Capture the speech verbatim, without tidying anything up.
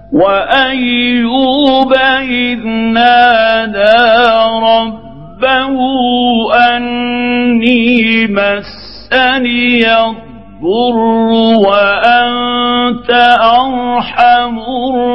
وأيوب إذ نادى ربه أني مسني الضر وأنت أرحم